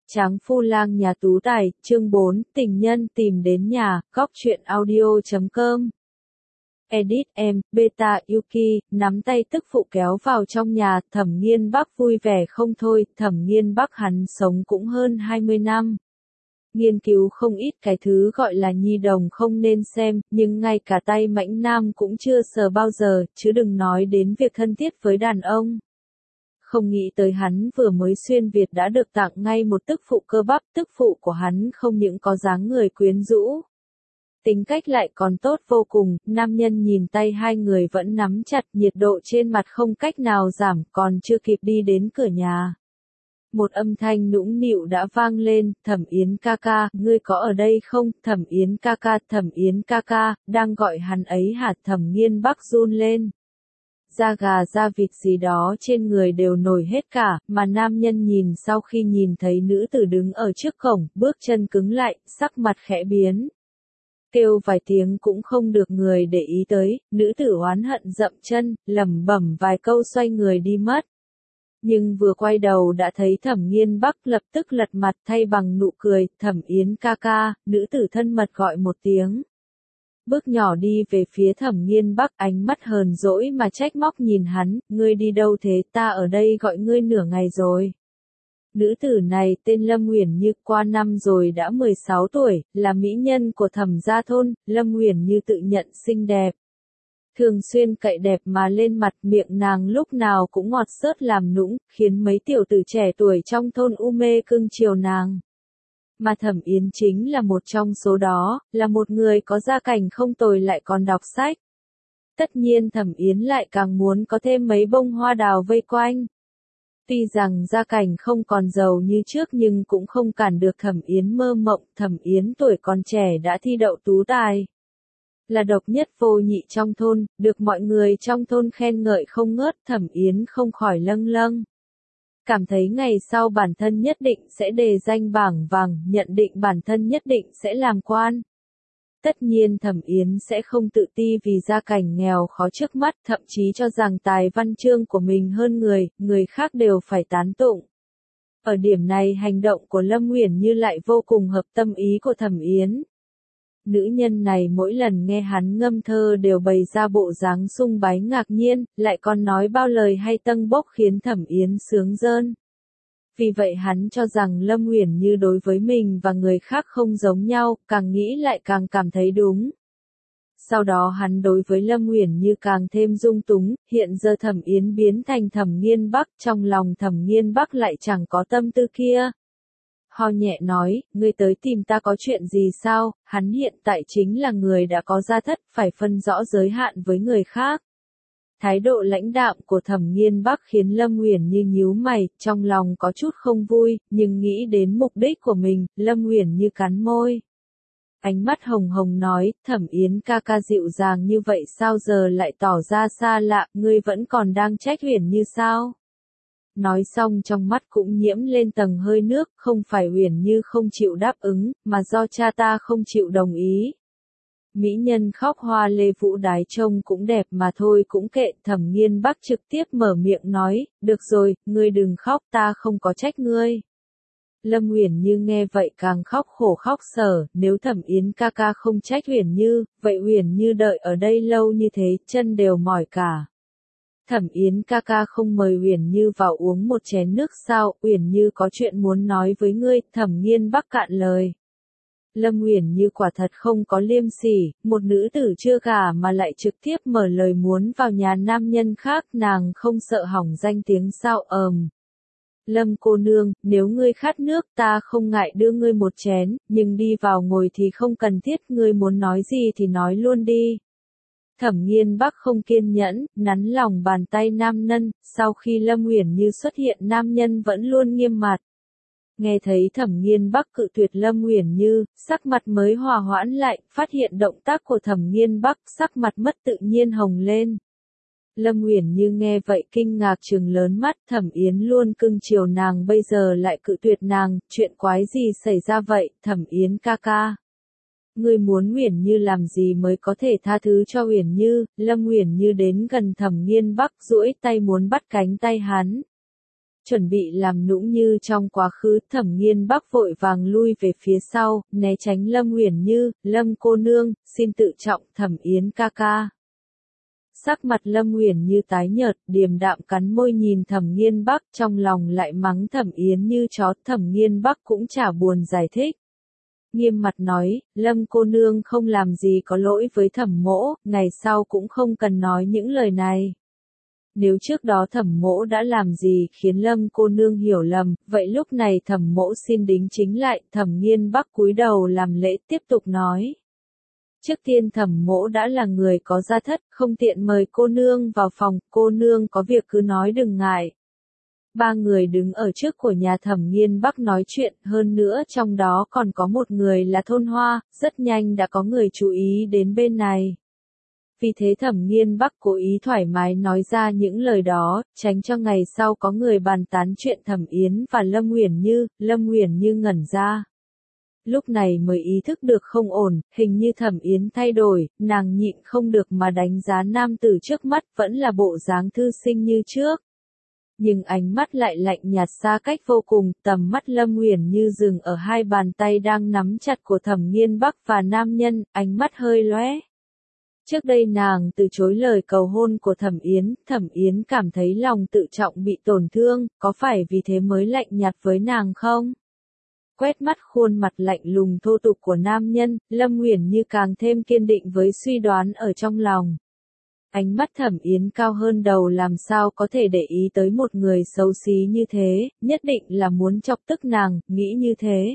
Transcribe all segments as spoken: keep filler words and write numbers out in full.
Tráng phu lang nhà tú tài, chương bốn, tình nhân tìm đến nhà, góc truyện audio chấm com. Edit em, Beta Yuki, nắm tay tức phụ kéo vào trong nhà, Thẩm Nghiên Bắc vui vẻ không thôi, Thẩm Nghiên Bắc hắn sống cũng hơn hai mươi năm. Nghiên cứu không ít cái thứ gọi là nhi đồng không nên xem, nhưng ngay cả tay mãnh nam cũng chưa sờ bao giờ, chứ đừng nói đến việc thân thiết với đàn ông. Không nghĩ tới hắn vừa mới xuyên Việt đã được tặng ngay một tức phụ cơ bắp, tức phụ của hắn không những có dáng người quyến rũ, tính cách lại còn tốt vô cùng, nam nhân nhìn tay hai người vẫn nắm chặt, nhiệt độ trên mặt không cách nào giảm, còn chưa kịp đi đến cửa nhà. Một âm thanh nũng nịu đã vang lên, Thẩm Yến ca ca, ngươi có ở đây không, Thẩm Yến ca ca, Thẩm Yến ca ca, đang gọi hắn ấy hả, Thẩm Nghiên Bắc run lên. Da gà da vịt gì đó trên người đều nổi hết cả, mà nam nhân nhìn sau khi nhìn thấy nữ tử đứng ở trước cổng, bước chân cứng lại, sắc mặt khẽ biến. Kêu vài tiếng cũng không được người để ý tới, nữ tử oán hận dậm chân, lẩm bẩm vài câu xoay người đi mất. Nhưng vừa quay đầu đã thấy Thẩm Nghiên Bắc lập tức lật mặt thay bằng nụ cười, Thẩm Yến ca ca, nữ tử thân mật gọi một tiếng. Bước nhỏ đi về phía Thẩm Nghiên Bắc, ánh mắt hờn dỗi mà trách móc nhìn hắn, ngươi đi đâu thế, ta ở đây gọi ngươi nửa ngày rồi. Nữ tử này tên Lâm Uyển Như, qua năm rồi đã mười sáu tuổi, là mỹ nhân của Thẩm gia thôn, Lâm Uyển Như tự nhận xinh đẹp. Thường xuyên cậy đẹp mà lên mặt, miệng nàng lúc nào cũng ngọt xớt làm nũng, khiến mấy tiểu tử trẻ tuổi trong thôn u mê cưng chiều nàng. Mà Thẩm Yến chính là một trong số đó, là một người có gia cảnh không tồi lại còn đọc sách. Tất nhiên Thẩm Yến lại càng muốn có thêm mấy bông hoa đào vây quanh. Tuy rằng gia cảnh không còn giàu như trước nhưng cũng không cản được Thẩm Yến mơ mộng, Thẩm Yến tuổi còn trẻ đã thi đậu tú tài. Là độc nhất vô nhị trong thôn, được mọi người trong thôn khen ngợi không ngớt, Thẩm Yến không khỏi lâng lâng. Cảm thấy ngày sau bản thân nhất định sẽ đề danh bảng vàng, nhận định bản thân nhất định sẽ làm quan. Tất nhiên Thẩm Yến sẽ không tự ti vì gia cảnh nghèo khó trước mắt, thậm chí cho rằng tài văn chương của mình hơn người, người khác đều phải tán tụng. Ở điểm này hành động của Lâm Uyển Như lại vô cùng hợp tâm ý của Thẩm Yến. Nữ nhân này mỗi lần nghe hắn ngâm thơ đều bày ra bộ dáng sung bái ngạc nhiên, lại còn nói bao lời hay tâng bốc khiến Thẩm Yến sướng rơn. Vì vậy hắn cho rằng Lâm Uyển Như đối với mình và người khác không giống nhau, càng nghĩ lại càng cảm thấy đúng. Sau đó hắn đối với Lâm Uyển Như càng thêm dung túng, hiện giờ Thẩm Yến biến thành Thẩm Nghiên Bắc, trong lòng Thẩm Nghiên Bắc lại chẳng có tâm tư kia. Ho nhẹ nói, ngươi tới tìm ta có chuyện gì sao, hắn hiện tại chính là người đã có gia thất, phải phân rõ giới hạn với người khác. Thái độ lãnh đạm của Thẩm Nghiên Bắc khiến Lâm Uyển Như nhíu mày, trong lòng có chút không vui, nhưng nghĩ đến mục đích của mình, Lâm Uyển Như cắn môi. Ánh mắt hồng hồng nói, Thẩm Yến ca ca dịu dàng như vậy sao giờ lại tỏ ra xa lạ, ngươi vẫn còn đang trách Uyển Như sao? Nói xong trong mắt cũng nhiễm lên tầng hơi nước, không phải Uyển Như không chịu đáp ứng, mà do cha ta không chịu đồng ý. Mỹ nhân khóc hoa lê vũ đái trông cũng đẹp mà thôi cũng kệ, Thẩm Nghiên Bắc trực tiếp mở miệng nói, được rồi, ngươi đừng khóc, ta không có trách ngươi. Lâm Uyển Như nghe vậy càng khóc khổ khóc sở, nếu Thẩm Yến ca ca không trách Uyển Như, vậy Uyển Như đợi ở đây lâu như thế, chân đều mỏi cả. Thẩm Yến ca ca không mời Uyển Như vào uống một chén nước sao, Uyển Như có chuyện muốn nói với ngươi, Thẩm Nghiên Bắc cạn lời. Lâm Uyển Như quả thật không có liêm sỉ, một nữ tử chưa gả mà lại trực tiếp mở lời muốn vào nhà nam nhân khác, nàng không sợ hỏng danh tiếng sao, ờm. Lâm cô nương, nếu ngươi khát nước ta không ngại đưa ngươi một chén, nhưng đi vào ngồi thì không cần thiết, ngươi muốn nói gì thì nói luôn đi. Thẩm Nghiên Bắc không kiên nhẫn, nắn lòng bàn tay nam nhân, sau khi Lâm Uyển Như xuất hiện nam nhân vẫn luôn nghiêm mặt. Nghe thấy Thẩm Nghiên Bắc cự tuyệt Lâm Uyển Như, sắc mặt mới hòa hoãn lại, phát hiện động tác của Thẩm Nghiên Bắc, sắc mặt mất tự nhiên hồng lên. Lâm Uyển Như nghe vậy kinh ngạc trừng lớn mắt, Thẩm Yến luôn cưng chiều nàng bây giờ lại cự tuyệt nàng, chuyện quái gì xảy ra vậy, Thẩm Yến ca ca. Ngươi muốn Uyển Như làm gì mới có thể tha thứ cho Uyển Như, Lâm Uyển Như đến gần Thẩm Nghiên Bắc duỗi tay muốn bắt cánh tay hắn. chuẩn bị làm nũng như trong quá khứ. Thẩm Nghiên Bắc vội vàng lui về phía sau, né tránh Lâm Uyển Như. Lâm cô nương, xin tự trọng, Thẩm Yến ca ca. Sắc mặt Lâm Uyển Như tái nhợt, điềm đạm cắn môi nhìn Thẩm Nghiên Bắc, trong lòng lại mắng Thẩm Yến Như chó. Thẩm Nghiên Bắc cũng chả buồn giải thích. Nghiêm mặt nói, Lâm cô nương không làm gì có lỗi với Thẩm mỗ, ngày sau cũng không cần nói những lời này. Nếu trước đó Thẩm mỗ đã làm gì khiến Lâm cô nương hiểu lầm, vậy lúc này Thẩm mỗ xin đính chính lại. Thẩm Nghiên Bắc cúi đầu làm lễ tiếp tục nói. Trước tiên Thẩm mỗ đã là người có gia thất, không tiện mời cô nương vào phòng, cô nương có việc cứ nói đừng ngại. Ba người đứng ở trước của nhà Thẩm Nghiên Bắc nói chuyện, hơn nữa trong đó còn có một người là Thôn Hoa, rất nhanh đã có người chú ý đến bên này. Vì thế Thẩm Nghiên Bắc cố ý thoải mái nói ra những lời đó, tránh cho ngày sau có người bàn tán chuyện Thẩm Yến và Lâm Uyển Như. Lâm Uyển Như ngẩn ra. Lúc này mới ý thức được không ổn, hình như Thẩm Yến thay đổi, nàng nhịn không được mà đánh giá nam tử trước mắt vẫn là bộ dáng thư sinh như trước. Nhưng ánh mắt lại lạnh nhạt xa cách vô cùng, tầm mắt Lâm Uyển Như dừng ở hai bàn tay đang nắm chặt của Thẩm Nghiên Bắc và nam nhân, ánh mắt hơi lóe. Trước đây nàng từ chối lời cầu hôn của Thẩm Yến, Thẩm Yến cảm thấy lòng tự trọng bị tổn thương, có phải vì thế mới lạnh nhạt với nàng không? Quét mắt khuôn mặt lạnh lùng thô tục của nam nhân, Lâm Uyển Như càng thêm kiên định với suy đoán ở trong lòng. Ánh mắt Thẩm Yến cao hơn đầu, làm sao có thể để ý tới một người xấu xí như thế, nhất định là muốn chọc tức nàng, nghĩ như thế.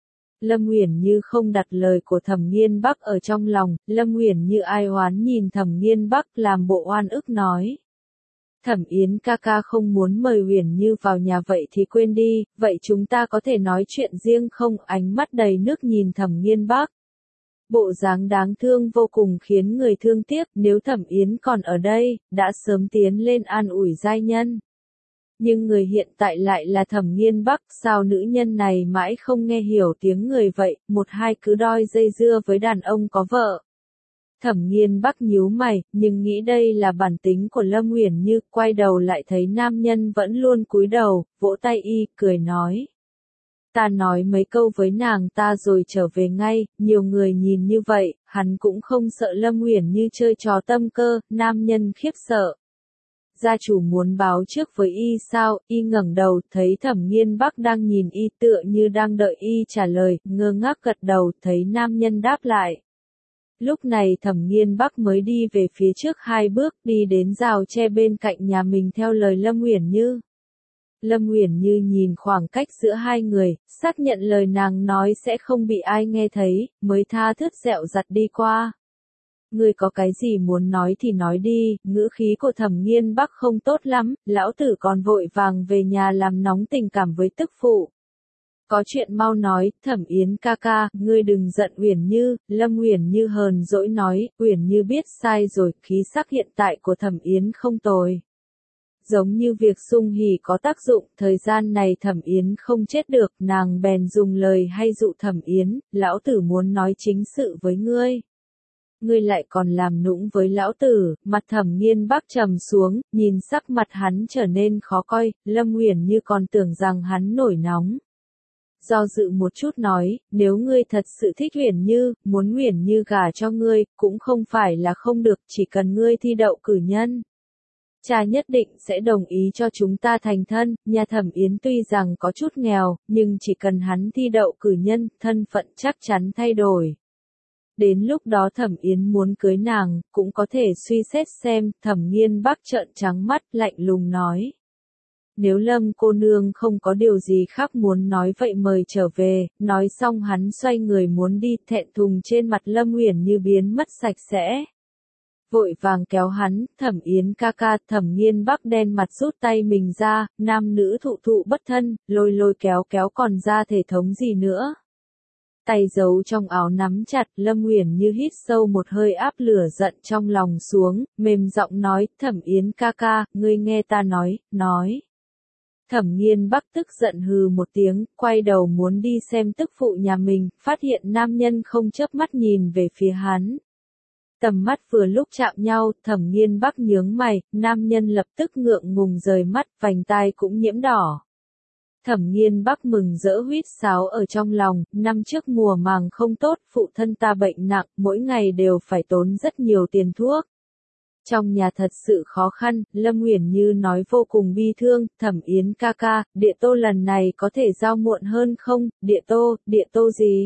Lâm Uyển Như không đặt lời của Thẩm Nghiên Bắc ở trong lòng, Lâm Uyển Như ai oán nhìn Thẩm Nghiên Bắc làm bộ oan ức nói. Thẩm Yến ca ca không muốn mời Uyển Như vào nhà vậy thì quên đi, vậy chúng ta có thể nói chuyện riêng không? Ánh mắt đầy nước nhìn Thẩm Nghiên Bắc. Bộ dáng đáng thương vô cùng khiến người thương tiếc, nếu Thẩm Yến còn ở đây, đã sớm tiến lên an ủi giai nhân. Nhưng người hiện tại lại là Thẩm Nghiên Bắc, sao nữ nhân này mãi không nghe hiểu tiếng người vậy, một hai cứ đòi dây dưa với đàn ông có vợ. Thẩm Nghiên Bắc nhíu mày, nhưng nghĩ đây là bản tính của Lâm Uyển Như, quay đầu lại thấy nam nhân vẫn luôn cúi đầu, vỗ tay y, cười nói. Ta nói mấy câu với nàng ta rồi trở về ngay, nhiều người nhìn như vậy, hắn cũng không sợ Lâm Uyển Như chơi trò tâm cơ, nam nhân khiếp sợ. Gia chủ muốn báo trước với y sao? Y ngẩng đầu, thấy Thẩm Nghiên Bắc đang nhìn y tựa như đang đợi y trả lời, ngơ ngác gật đầu, thấy nam nhân đáp lại. Lúc này Thẩm Nghiên Bắc mới đi về phía trước hai bước, đi đến rào tre bên cạnh nhà mình theo lời Lâm Uyển Như. Lâm Uyển Như nhìn khoảng cách giữa hai người, xác nhận lời nàng nói sẽ không bị ai nghe thấy, mới tha thướt dẹo dặt đi qua. Ngươi có cái gì muốn nói thì nói đi, ngữ khí của Thẩm Nghiên Bắc không tốt lắm, lão tử còn vội vàng về nhà làm nóng tình cảm với tức phụ. Có chuyện mau nói, Thẩm Yến ca ca, ngươi đừng giận Uyển Như. Lâm Uyển Như hờn dỗi nói, Uyển Như biết sai rồi, khí sắc hiện tại của Thẩm Yến không tồi. Giống như việc sung hỉ có tác dụng, thời gian này Thẩm Yến không chết được, nàng bèn dùng lời hay dụ Thẩm Yến, lão tử muốn nói chính sự với ngươi. Ngươi lại còn làm nũng với lão tử, mặt Thẩm Nghiên Bắc trầm xuống, nhìn sắc mặt hắn trở nên khó coi, Lâm Uyển Như còn tưởng rằng hắn nổi nóng. Do dự một chút nói, nếu ngươi thật sự thích Uyển Như, muốn Uyển Như gả cho ngươi, cũng không phải là không được, chỉ cần ngươi thi đậu cử nhân. Cha nhất định sẽ đồng ý cho chúng ta thành thân, nhà Thẩm Yến tuy rằng có chút nghèo, nhưng chỉ cần hắn thi đậu cử nhân, thân phận chắc chắn thay đổi. Đến lúc đó Thẩm Yến muốn cưới nàng, cũng có thể suy xét xem. Thẩm Nghiên Bắc trợn trắng mắt, lạnh lùng nói. Nếu Lâm cô nương không có điều gì khác muốn nói vậy mời trở về. Nói xong hắn xoay người muốn đi, thẹn thùng trên mặt Lâm Uyển Như biến mất sạch sẽ. Vội vàng kéo hắn, Thẩm Yến ca ca. Thẩm Nghiên Bắc đen mặt rút tay mình ra, nam nữ thụ thụ bất thân, lôi lôi kéo kéo còn ra thể thống gì nữa. Tay giấu trong áo nắm chặt, Lâm Uyển Như hít sâu một hơi áp lửa giận trong lòng xuống, mềm giọng nói, Thẩm Yến ca ca, ngươi nghe ta nói, nói. Thẩm Nghiên Bắc tức giận hừ một tiếng, quay đầu muốn đi xem tức phụ nhà mình, phát hiện nam nhân không chớp mắt nhìn về phía hắn. Tầm mắt vừa lúc chạm nhau, Thẩm Nghiên Bắc nhướng mày, nam nhân lập tức ngượng ngùng rời mắt, vành tai cũng nhiễm đỏ. Thẩm Nghiên Bắc mừng rỡ huýt sáo ở trong lòng, năm trước mùa màng không tốt, phụ thân ta bệnh nặng, mỗi ngày đều phải tốn rất nhiều tiền thuốc. Trong nhà thật sự khó khăn, Lâm Uyển Như nói vô cùng bi thương, Thẩm Yến ca ca, địa tô lần này có thể giao muộn hơn không, địa tô, địa tô gì?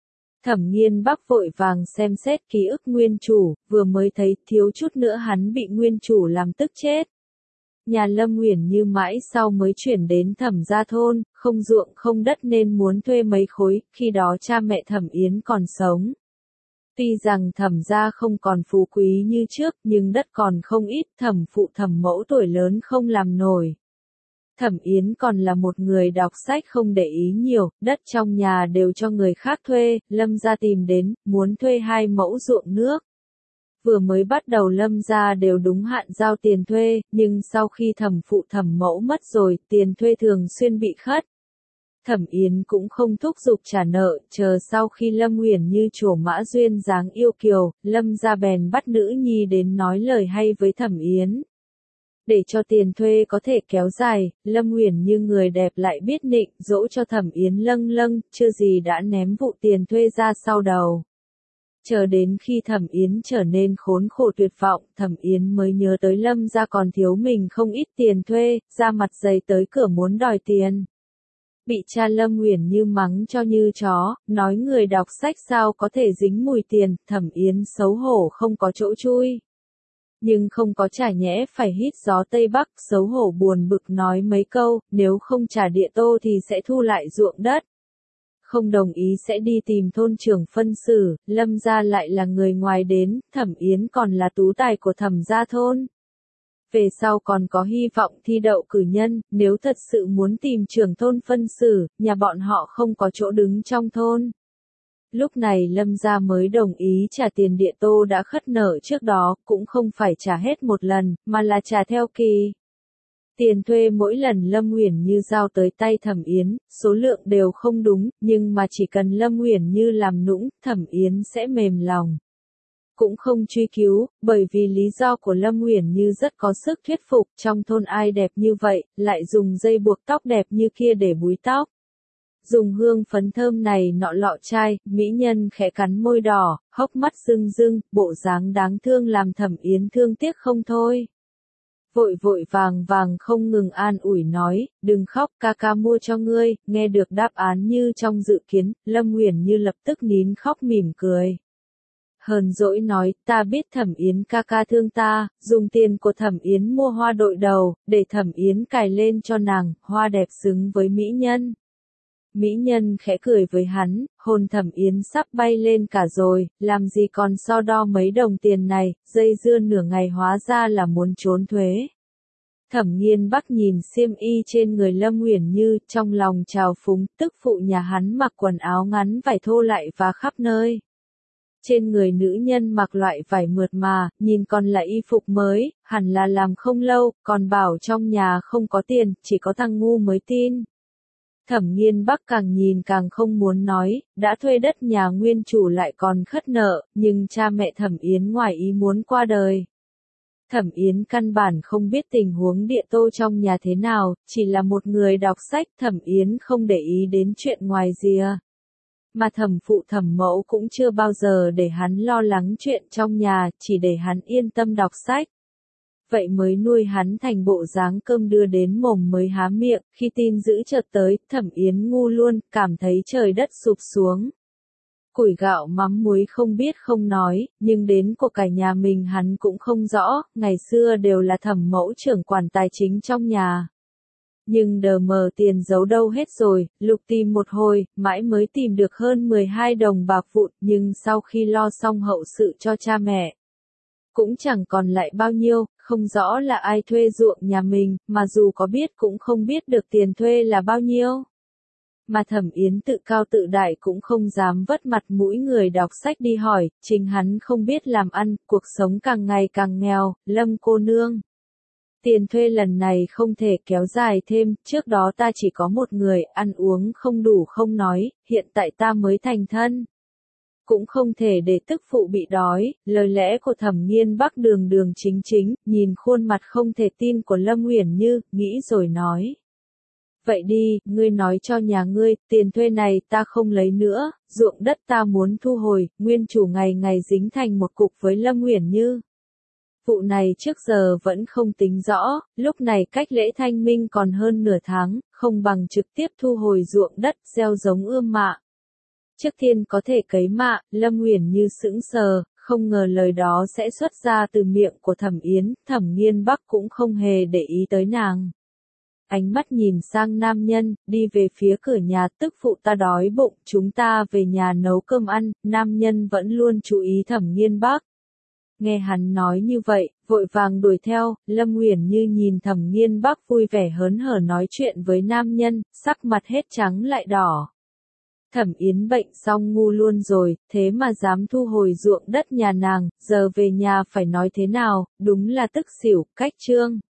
Thẩm Nghiên Bắc vội vàng xem xét ký ức nguyên chủ, vừa mới thấy thiếu chút nữa hắn bị nguyên chủ làm tức chết. Nhà Lâm Uyển Như mãi sau mới chuyển đến Thẩm gia thôn, không ruộng không đất nên muốn thuê mấy khối, khi đó cha mẹ Thẩm Yến còn sống. Tuy rằng Thẩm gia không còn phú quý như trước, nhưng đất còn không ít, Thẩm phụ Thẩm mẫu tuổi lớn không làm nổi. Thẩm Yến còn là một người đọc sách không để ý nhiều, đất trong nhà đều cho người khác thuê, Lâm gia tìm đến, muốn thuê hai mẫu ruộng nước. Vừa mới bắt đầu Lâm gia đều đúng hạn giao tiền thuê, nhưng sau khi Thẩm phụ Thẩm mẫu mất rồi, tiền thuê thường xuyên bị khất. Thẩm Yến cũng không thúc giục trả nợ, chờ sau khi Lâm Uyển Như trổ mã duyên dáng yêu kiều, Lâm gia bèn bắt nữ nhi đến nói lời hay với Thẩm Yến. Để cho tiền thuê có thể kéo dài, Lâm Uyển Như người đẹp lại biết nịnh, dỗ cho Thẩm Yến lâng lâng, chưa gì đã ném vụ tiền thuê ra sau đầu. Chờ đến khi Thẩm Yến trở nên khốn khổ tuyệt vọng, Thẩm Yến mới nhớ tới Lâm gia còn thiếu mình không ít tiền thuê, ra mặt dày tới cửa muốn đòi tiền. Bị cha Lâm Uyển Như mắng cho như chó, nói người đọc sách sao có thể dính mùi tiền, Thẩm Yến xấu hổ không có chỗ chui. Nhưng không có trả nhẽ phải hít gió Tây Bắc, xấu hổ buồn bực nói mấy câu, nếu không trả địa tô thì sẽ thu lại ruộng đất. Không đồng ý sẽ đi tìm thôn trưởng phân xử, Lâm gia lại là người ngoài đến, Thẩm Yến còn là tú tài của Thẩm gia thôn. Về sau còn có hy vọng thi đậu cử nhân, nếu thật sự muốn tìm trưởng thôn phân xử, nhà bọn họ không có chỗ đứng trong thôn. Lúc này Lâm gia mới đồng ý trả tiền địa tô đã khất nợ trước đó, cũng không phải trả hết một lần, mà là trả theo kỳ. Tiền thuê mỗi lần Lâm Uyển Như giao tới tay Thẩm Yến, số lượng đều không đúng, nhưng mà chỉ cần Lâm Uyển Như làm nũng, Thẩm Yến sẽ mềm lòng. Cũng không truy cứu, bởi vì lý do của Lâm Uyển Như rất có sức thuyết phục, trong thôn ai đẹp như vậy, lại dùng dây buộc tóc đẹp như kia để búi tóc. Dùng hương phấn thơm này nọ lọ chai, mỹ nhân khẽ cắn môi đỏ, hốc mắt rưng rưng, bộ dáng đáng thương làm Thẩm Yến thương tiếc không thôi. Vội vội vàng vàng không ngừng an ủi nói, đừng khóc, ca ca mua cho ngươi, nghe được đáp án như trong dự kiến, Lâm Uyển Như lập tức nín khóc mỉm cười. Hờn dỗi nói, ta biết Thẩm Yến ca ca thương ta, dùng tiền của Thẩm Yến mua hoa đội đầu, để Thẩm Yến cài lên cho nàng, hoa đẹp xứng với mỹ nhân. Mỹ nhân khẽ cười với hắn, hồn Thẩm Yến sắp bay lên cả rồi, làm gì còn so đo mấy đồng tiền này, dây dưa nửa ngày hóa ra là muốn trốn thuế. Thẩm Nghiên Bắc nhìn xiêm y trên người Lâm Uyển Như, trong lòng trào phúng, tức phụ nhà hắn mặc quần áo ngắn vải thô lại và khắp nơi. Trên người nữ nhân mặc loại vải mượt mà, nhìn còn là y phục mới, hẳn là làm không lâu, còn bảo trong nhà không có tiền, chỉ có thằng ngu mới tin. Thẩm Nghiên Bắc càng nhìn càng không muốn nói, đã thuê đất nhà nguyên chủ lại còn khất nợ, nhưng cha mẹ Thẩm Yến ngoài ý muốn qua đời. Thẩm Yến căn bản không biết tình huống địa tô trong nhà thế nào, chỉ là một người đọc sách, Thẩm Yến không để ý đến chuyện ngoài rìa. Mà Thẩm phụ Thẩm mẫu cũng chưa bao giờ để hắn lo lắng chuyện trong nhà, chỉ để hắn yên tâm đọc sách. Vậy mới nuôi hắn thành bộ dáng cơm đưa đến mồm mới há miệng, khi tin dữ chợt tới, Thẩm Yến ngu luôn, cảm thấy trời đất sụp xuống. Củi gạo mắm muối không biết không nói, nhưng đến của cả nhà mình hắn cũng không rõ, ngày xưa đều là Thẩm mẫu trưởng quản tài chính trong nhà. Nhưng đờ mờ tiền giấu đâu hết rồi, lục tìm một hồi, mãi mới tìm được hơn mười hai đồng bạc vụn, nhưng sau khi lo xong hậu sự cho cha mẹ, cũng chẳng còn lại bao nhiêu, không rõ là ai thuê ruộng nhà mình, mà dù có biết cũng không biết được tiền thuê là bao nhiêu. Mà Thẩm Yến tự cao tự đại cũng không dám vất mặt mũi người đọc sách đi hỏi, chính hắn không biết làm ăn, cuộc sống càng ngày càng nghèo, Lâm cô nương. Tiền thuê lần này không thể kéo dài thêm, trước đó ta chỉ có một người, ăn uống không đủ không nói, hiện tại ta mới thành thân. cũng không thể để tức phụ bị đói, lời lẽ của Thẩm Nghiên Bắc đường đường chính chính, nhìn khuôn mặt không thể tin của Lâm Uyển Như, nghĩ rồi nói. Vậy đi, ngươi nói cho nhà ngươi, tiền thuê này ta không lấy nữa, ruộng đất ta muốn thu hồi, nguyên chủ ngày ngày dính thành một cục với Lâm Uyển Như. Vụ này trước giờ vẫn không tính rõ, lúc này cách lễ thanh minh còn hơn nửa tháng, không bằng trực tiếp thu hồi ruộng đất, gieo giống ươm mạ. Trước tiên có thể cấy mạ, Lâm Uyển Như sững sờ, không ngờ lời đó sẽ xuất ra từ miệng của Thẩm Yến, Thẩm Nghiên Bắc cũng không hề để ý tới nàng. Ánh mắt nhìn sang nam nhân, đi về phía cửa nhà, tức phụ ta đói bụng, chúng ta về nhà nấu cơm ăn, nam nhân vẫn luôn chú ý Thẩm Nghiên Bắc. Nghe hắn nói như vậy, vội vàng đuổi theo, Lâm Uyển Như nhìn Thẩm Nghiên Bắc vui vẻ hớn hở nói chuyện với nam nhân, sắc mặt hết trắng lại đỏ. Thẩm Yến bệnh xong ngu luôn rồi, thế mà dám thu hồi ruộng đất nhà nàng, giờ về nhà phải nói thế nào, đúng là tức xỉu, cách trương.